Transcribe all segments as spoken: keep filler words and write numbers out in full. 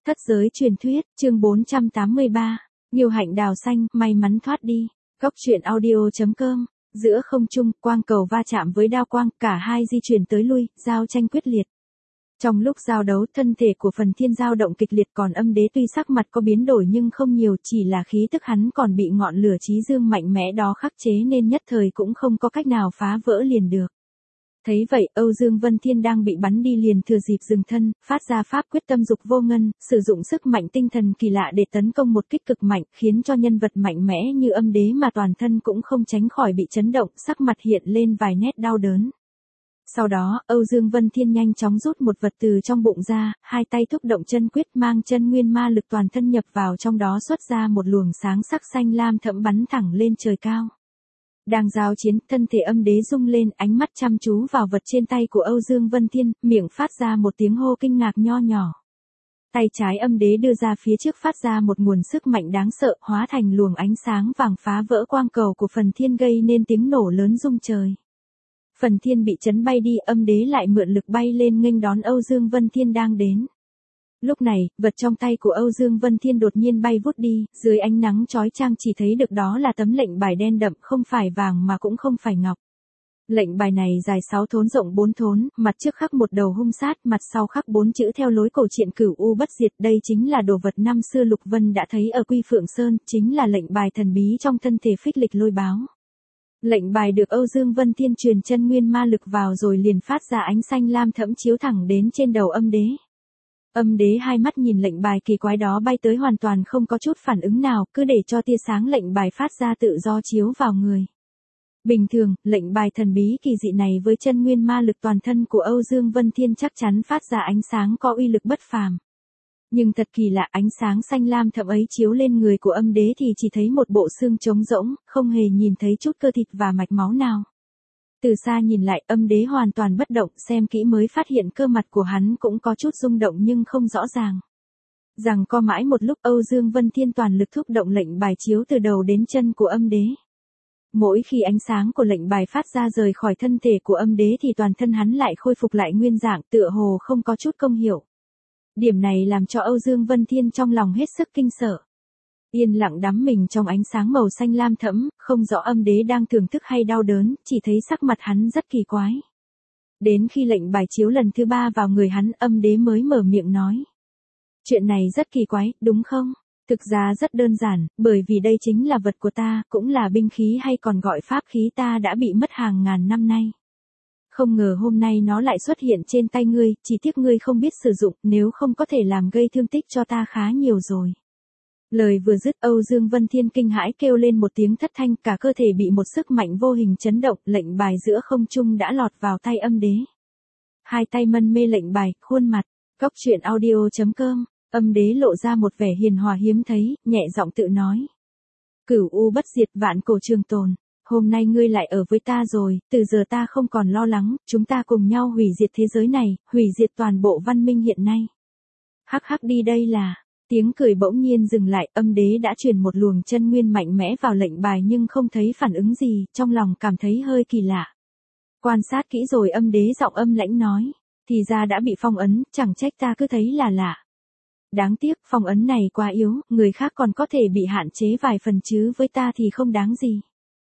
Thất giới truyền thuyết, chương bốn trăm tám mươi ba, Nhiều hạnh đào xanh, may mắn thoát đi. Góc truyện audio chấm com, giữa không trung, quang cầu va chạm với đao quang, cả hai di chuyển tới lui, giao tranh quyết liệt. Trong lúc giao đấu, thân thể của Phần Thiên dao động kịch liệt, còn Âm Đế tuy sắc mặt có biến đổi nhưng không nhiều, chỉ là khí tức hắn còn bị ngọn lửa chí dương mạnh mẽ đó khắc chế nên nhất thời cũng không có cách nào phá vỡ liền được. Thấy vậy, Âu Dương Vân Thiên đang bị bắn đi liền thừa dịp dừng thân, phát ra pháp quyết tâm dục vô ngân, sử dụng sức mạnh tinh thần kỳ lạ để tấn công một kích cực mạnh, khiến cho nhân vật mạnh mẽ như Âm Đế mà toàn thân cũng không tránh khỏi bị chấn động, sắc mặt hiện lên vài nét đau đớn. Sau đó, Âu Dương Vân Thiên nhanh chóng rút một vật từ trong bụng ra, hai tay thúc động chân quyết mang chân nguyên ma lực toàn thân nhập vào trong đó, xuất ra một luồng sáng sắc xanh lam thẫm bắn thẳng lên trời cao. Đang giao chiến, thân thể Âm Đế rung lên, ánh mắt chăm chú vào vật trên tay của Âu Dương Vân Thiên, miệng phát ra một tiếng hô kinh ngạc nho nhỏ. Tay trái Âm Đế đưa ra phía trước phát ra một nguồn sức mạnh đáng sợ, hóa thành luồng ánh sáng vàng phá vỡ quang cầu của Phần Thiên gây nên tiếng nổ lớn rung trời. Phần Thiên bị chấn bay đi, Âm Đế lại mượn lực bay lên nghênh đón Âu Dương Vân Thiên đang đến. Lúc này, vật trong tay của Âu Dương Vân Thiên đột nhiên bay vút đi, dưới ánh nắng chói chang chỉ thấy được đó là tấm lệnh bài đen đậm, không phải vàng mà cũng không phải ngọc. Lệnh bài này dài sáu thốn rộng bốn thốn, mặt trước khắc một đầu hung sát, mặt sau khắc bốn chữ theo lối cổ truyện Cửu U bất diệt, đây chính là đồ vật năm xưa Lục Vân đã thấy ở Quy Phượng Sơn, chính là lệnh bài thần bí trong thân thể Phích Lịch Lôi Báo. Lệnh bài được Âu Dương Vân Thiên truyền chân nguyên ma lực vào rồi liền phát ra ánh xanh lam thẫm chiếu thẳng đến trên đầu Âm Đế. Âm Đế hai mắt nhìn lệnh bài kỳ quái đó bay tới hoàn toàn không có chút phản ứng nào, cứ để cho tia sáng lệnh bài phát ra tự do chiếu vào người. Bình thường, lệnh bài thần bí kỳ dị này với chân nguyên ma lực toàn thân của Âu Dương Vân Thiên chắc chắn phát ra ánh sáng có uy lực bất phàm. Nhưng thật kỳ lạ, ánh sáng xanh lam thẫm ấy chiếu lên người của Âm Đế thì chỉ thấy một bộ xương trống rỗng, không hề nhìn thấy chút cơ thịt và mạch máu nào. Từ xa nhìn lại, Âm Đế hoàn toàn bất động, xem kỹ mới phát hiện cơ mặt của hắn cũng có chút rung động nhưng không rõ ràng. Rằng co mãi một lúc, Âu Dương Vân Thiên toàn lực thúc động lệnh bài chiếu từ đầu đến chân của Âm Đế. Mỗi khi ánh sáng của lệnh bài phát ra rời khỏi thân thể của Âm Đế thì toàn thân hắn lại khôi phục lại nguyên dạng, tựa hồ không có chút công hiệu. Điểm này làm cho Âu Dương Vân Thiên trong lòng hết sức kinh sợ. Yên lặng đắm mình trong ánh sáng màu xanh lam thẫm, không rõ Âm Đế đang thưởng thức hay đau đớn, chỉ thấy sắc mặt hắn rất kỳ quái. Đến khi lệnh bài chiếu lần thứ ba vào người hắn, Âm Đế mới mở miệng nói. Chuyện này rất kỳ quái, đúng không? Thực ra rất đơn giản, bởi vì đây chính là vật của ta, cũng là binh khí hay còn gọi pháp khí ta đã bị mất hàng ngàn năm nay. Không ngờ hôm nay nó lại xuất hiện trên tay ngươi, chỉ tiếc ngươi không biết sử dụng, nếu không có thể làm gây thương tích cho ta khá nhiều rồi. Lời vừa dứt, Âu Dương Vân Thiên kinh hãi kêu lên một tiếng thất thanh, cả cơ thể bị một sức mạnh vô hình chấn động, lệnh bài giữa không trung đã lọt vào tay Âm Đế. Hai tay mân mê lệnh bài, khuôn mặt, góc truyện audio chấm com, Âm Đế lộ ra một vẻ hiền hòa hiếm thấy, nhẹ giọng tự nói. Cửu U bất diệt, vạn cổ trường tồn. Hôm nay ngươi lại ở với ta rồi, từ giờ ta không còn lo lắng, chúng ta cùng nhau hủy diệt thế giới này, hủy diệt toàn bộ văn minh hiện nay. Hắc hắc, đi đây là, tiếng cười bỗng nhiên dừng lại, Âm Đế đã truyền một luồng chân nguyên mạnh mẽ vào lệnh bài nhưng không thấy phản ứng gì, trong lòng cảm thấy hơi kỳ lạ. Quan sát kỹ rồi Âm Đế giọng âm lãnh nói, thì ra đã bị phong ấn, chẳng trách ta cứ thấy là lạ. Đáng tiếc, phong ấn này quá yếu, người khác còn có thể bị hạn chế vài phần chứ với ta thì không đáng gì.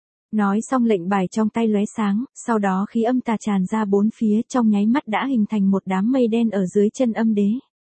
Nói xong lệnh bài trong tay lóe sáng, sau đó khí âm tà tràn ra bốn phía, trong nháy mắt đã hình thành một đám mây đen ở dưới chân Âm Đế.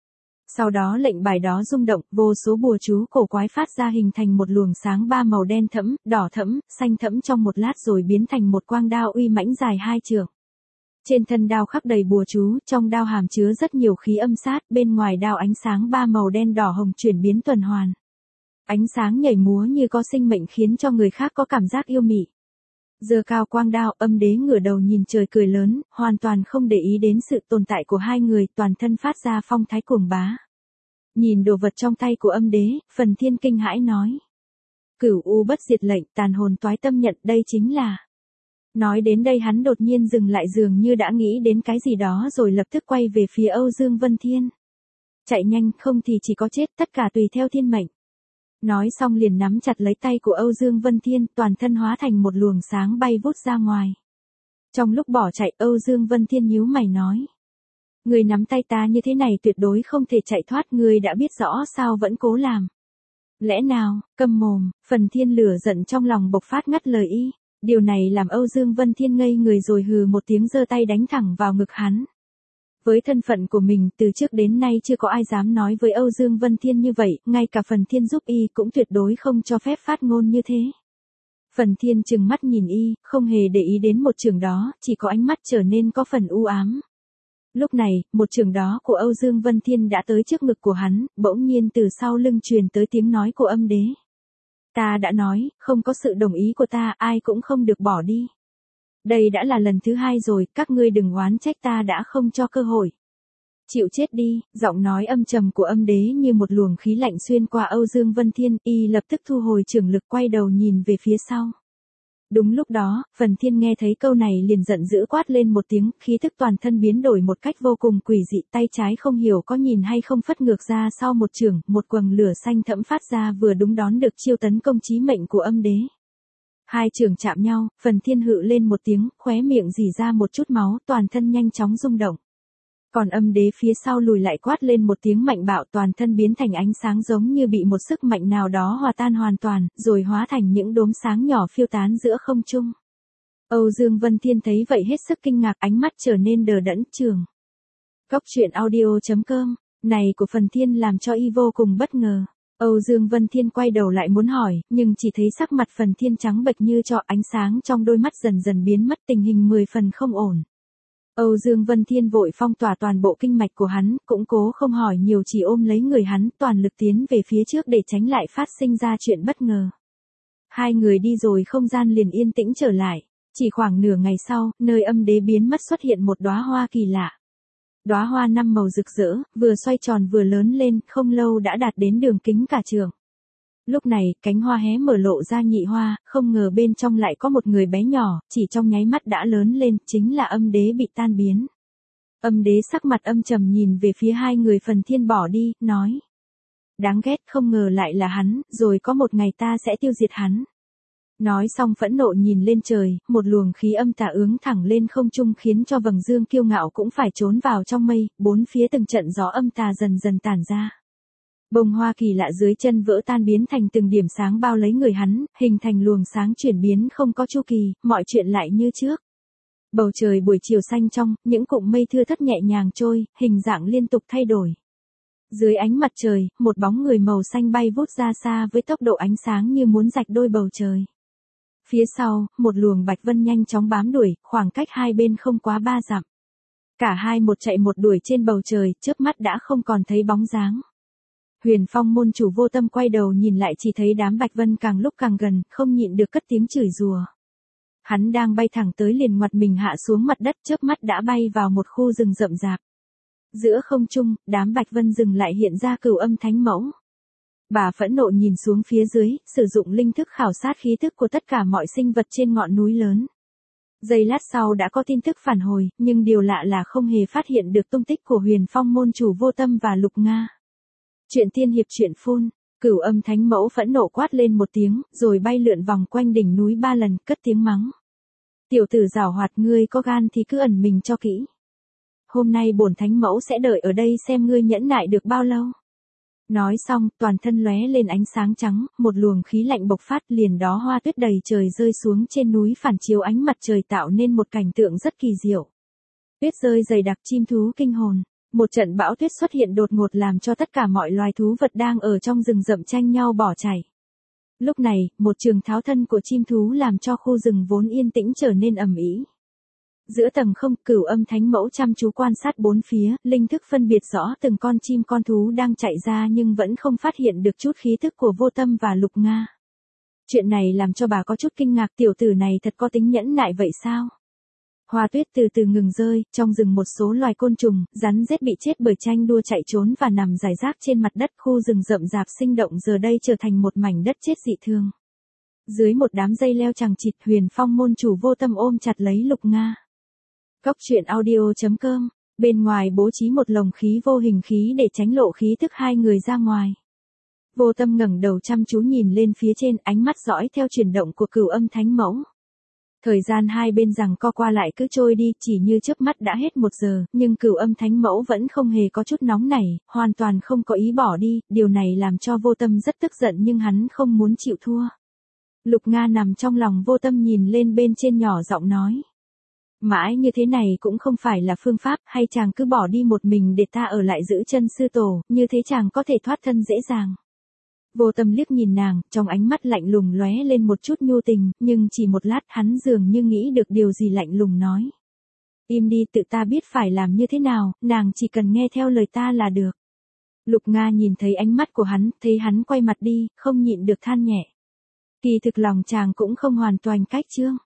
Sau đó lệnh bài đó rung động, vô số bùa chú cổ quái phát ra hình thành một luồng sáng ba màu đen thẫm, đỏ thẫm, xanh thẫm trong một lát rồi biến thành một quang đao uy mãnh dài hai trượng. Trên thân đao khắc đầy bùa chú, trong đao hàm chứa rất nhiều khí âm sát, bên ngoài đao ánh sáng ba màu đen đỏ hồng chuyển biến tuần hoàn. Ánh sáng nhảy múa như có sinh mệnh khiến cho người khác có cảm giác yêu mị. Giơ cao quang đao, Âm Đế ngửa đầu nhìn trời cười lớn, hoàn toàn không để ý đến sự tồn tại của hai người, toàn thân phát ra phong thái cuồng bá. Nhìn đồ vật trong tay của Âm Đế, Phần Thiên kinh hãi nói. Cửu U bất diệt lệnh, tàn hồn toái tâm nhận, đây chính là. Nói đến đây hắn đột nhiên dừng lại dường như đã nghĩ đến cái gì đó rồi lập tức quay về phía Âu Dương Vân Thiên. Chạy nhanh, không thì chỉ có chết, tất cả tùy theo thiên mệnh. Nói xong liền nắm chặt lấy tay của Âu Dương Vân Thiên, toàn thân hóa thành một luồng sáng bay vút ra ngoài. Trong lúc bỏ chạy, Âu Dương Vân Thiên nhíu mày nói. Ngươi nắm tay ta như thế này tuyệt đối không thể chạy thoát, ngươi đã biết rõ sao vẫn cố làm. Lẽ nào, câm mồm, Phần Thiên lửa giận trong lòng bộc phát ngắt lời y. Điều này làm Âu Dương Vân Thiên ngây người rồi hừ một tiếng giơ tay đánh thẳng vào ngực hắn. Với thân phận của mình từ trước đến nay chưa có ai dám nói với Âu Dương Vân Thiên như vậy, ngay cả Phần Thiên giúp y cũng tuyệt đối không cho phép phát ngôn như thế. Phần Thiên trừng mắt nhìn y, không hề để ý đến một chưởng đó, chỉ có ánh mắt trở nên có phần u ám. Lúc này, một chưởng đó của Âu Dương Vân Thiên đã tới trước ngực của hắn, bỗng nhiên từ sau lưng truyền tới tiếng nói của âm đế. Ta đã nói, không có sự đồng ý của ta, ai cũng không được bỏ đi. Đây đã là lần thứ hai rồi, các ngươi đừng oán trách ta đã không cho cơ hội. Chịu chết đi, giọng nói âm trầm của âm đế như một luồng khí lạnh xuyên qua Âu Dương Vân Thiên, y lập tức thu hồi chưởng lực quay đầu nhìn về phía sau. Đúng lúc đó, Phần Thiên nghe thấy câu này liền giận dữ quát lên một tiếng, khí thức toàn thân biến đổi một cách vô cùng quỷ dị, tay trái không hiểu có nhìn hay không phất ngược ra sau một chưởng, một quầng lửa xanh thẫm phát ra vừa đúng đón được chiêu tấn công chí mệnh của âm đế. Hai chưởng chạm nhau, Phần Thiên hự lên một tiếng, khóe miệng rỉ ra một chút máu, toàn thân nhanh chóng rung động. Còn âm đế phía sau lùi lại quát lên một tiếng mạnh bạo, toàn thân biến thành ánh sáng giống như bị một sức mạnh nào đó hòa tan hoàn toàn, rồi hóa thành những đốm sáng nhỏ phiêu tán giữa không trung. Âu Dương Vân Thiên thấy vậy hết sức kinh ngạc, ánh mắt trở nên đờ đẫn. Trường Góc truyện audio chấm com, này của Phần Thiên làm cho y vô cùng bất ngờ. Âu Dương Vân Thiên quay đầu lại muốn hỏi, nhưng chỉ thấy sắc mặt Phần Thiên trắng bệch như tro, ánh sáng trong đôi mắt dần dần biến mất, tình hình mười phần không ổn. Âu Dương Vân Thiên vội phong tỏa toàn bộ kinh mạch của hắn, cũng cố không hỏi nhiều, chỉ ôm lấy người hắn, toàn lực tiến về phía trước để tránh lại phát sinh ra chuyện bất ngờ. Hai người đi rồi không gian liền yên tĩnh trở lại. Chỉ khoảng nửa ngày sau, nơi âm đế biến mất xuất hiện một đóa hoa kỳ lạ. Đóa hoa năm màu rực rỡ, vừa xoay tròn vừa lớn lên, không lâu đã đạt đến đường kính cả trường. Lúc này, cánh hoa hé mở lộ ra nhị hoa, không ngờ bên trong lại có một người bé nhỏ, chỉ trong nháy mắt đã lớn lên, chính là âm đế bị tan biến. Âm đế sắc mặt âm trầm nhìn về phía hai người Phần Thiên bỏ đi, nói. Đáng ghét, không ngờ lại là hắn, rồi có một ngày ta sẽ tiêu diệt hắn. Nói xong phẫn nộ nhìn lên trời, một luồng khí âm tà ướng thẳng lên không trung khiến cho vầng dương kiêu ngạo cũng phải trốn vào trong mây, bốn phía từng trận gió âm tà dần dần tản ra. Bông hoa kỳ lạ dưới chân vỡ tan biến thành từng điểm sáng bao lấy người hắn, hình thành luồng sáng chuyển biến không có chu kỳ, mọi chuyện lại như trước. Bầu trời buổi chiều xanh trong, những cụm mây thưa thớt nhẹ nhàng trôi, hình dạng liên tục thay đổi. Dưới ánh mặt trời, một bóng người màu xanh bay vút ra xa với tốc độ ánh sáng như muốn rạch đôi bầu trời. Phía sau, một luồng bạch vân nhanh chóng bám đuổi, khoảng cách hai bên không quá ba dặm. Cả hai một chạy một đuổi trên bầu trời, chớp mắt đã không còn thấy bóng dáng. Huyền Phong môn chủ Vô Tâm quay đầu nhìn lại chỉ thấy đám bạch vân càng lúc càng gần, không nhịn được cất tiếng chửi rủa. Hắn đang bay thẳng tới liền ngoặt mình hạ xuống mặt đất, chớp mắt đã bay vào một khu rừng rậm rạp. Giữa không trung, đám bạch vân rừng lại hiện ra Cửu Âm Thánh Mẫu. Bà phẫn nộ nhìn xuống phía dưới, sử dụng linh thức khảo sát khí thức của tất cả mọi sinh vật trên ngọn núi lớn. Giây lát sau đã có tin tức phản hồi, nhưng điều lạ là không hề phát hiện được tung tích của Huyền Phong môn chủ Vô Tâm và Lục Nga. Chuyện tiên hiệp truyện phun, Cửu Âm Thánh Mẫu phẫn nộ quát lên một tiếng, rồi bay lượn vòng quanh đỉnh núi ba lần, cất tiếng mắng. Tiểu tử giảo hoạt, ngươi có gan thì cứ ẩn mình cho kỹ. Hôm nay bổn Thánh Mẫu sẽ đợi ở đây xem ngươi nhẫn nại được bao lâu. Nói xong, toàn thân lóe lên ánh sáng trắng, một luồng khí lạnh bộc phát, liền đó hoa tuyết đầy trời rơi xuống trên núi phản chiếu ánh mặt trời tạo nên một cảnh tượng rất kỳ diệu. Tuyết rơi dày đặc, chim thú kinh hồn. Một trận bão tuyết xuất hiện đột ngột làm cho tất cả mọi loài thú vật đang ở trong rừng rậm tranh nhau bỏ chạy. Lúc này, một trường tháo thân của chim thú làm cho khu rừng vốn yên tĩnh trở nên ầm ĩ. Giữa tầng không, Cửu Âm Thánh Mẫu chăm chú quan sát bốn phía, linh thức phân biệt rõ từng con chim con thú đang chạy ra nhưng vẫn không phát hiện được chút khí thức của Vô Tâm và Lục Nga. Chuyện này làm cho bà có chút kinh ngạc, tiểu tử này thật có tính nhẫn nại vậy sao? Hoa tuyết từ từ ngừng rơi, trong rừng một số loài côn trùng, rắn rết bị chết bởi tranh đua chạy trốn và nằm rải rác trên mặt đất, khu rừng rậm rạp sinh động giờ đây trở thành một mảnh đất chết dị thường. Dưới một đám dây leo chằng chịt, Huyền Phong môn chủ Vô Tâm ôm chặt lấy Lục Nga. Góc truyện audio chấm com, bên ngoài bố trí một lồng khí vô hình khí để tránh lộ khí thức hai người ra ngoài. Vô Tâm ngẩng đầu chăm chú nhìn lên phía trên, ánh mắt dõi theo chuyển động của Cửu Âm Thánh Mẫu. Thời gian hai bên rằng co qua lại cứ trôi đi, chỉ như chớp mắt đã hết một giờ, nhưng Cửu Âm Thánh Mẫu vẫn không hề có chút nóng nảy, hoàn toàn không có ý bỏ đi, điều này làm cho Vô Tâm rất tức giận nhưng hắn không muốn chịu thua. Lục Nga nằm trong lòng Vô Tâm nhìn lên bên trên nhỏ giọng nói. Mãi như thế này cũng không phải là phương pháp, hay chàng cứ bỏ đi một mình để ta ở lại giữ chân sư tổ, như thế chàng có thể thoát thân dễ dàng. Vô Tâm liếc nhìn nàng, trong ánh mắt lạnh lùng lóe lên một chút nhu tình, nhưng chỉ một lát hắn dường như nghĩ được điều gì lạnh lùng nói. Im đi, tự ta biết phải làm như thế nào, nàng chỉ cần nghe theo lời ta là được. Lục Nga nhìn thấy ánh mắt của hắn, thấy hắn quay mặt đi, không nhịn được than nhẹ. Kỳ thực lòng chàng cũng không hoàn toàn cách chương.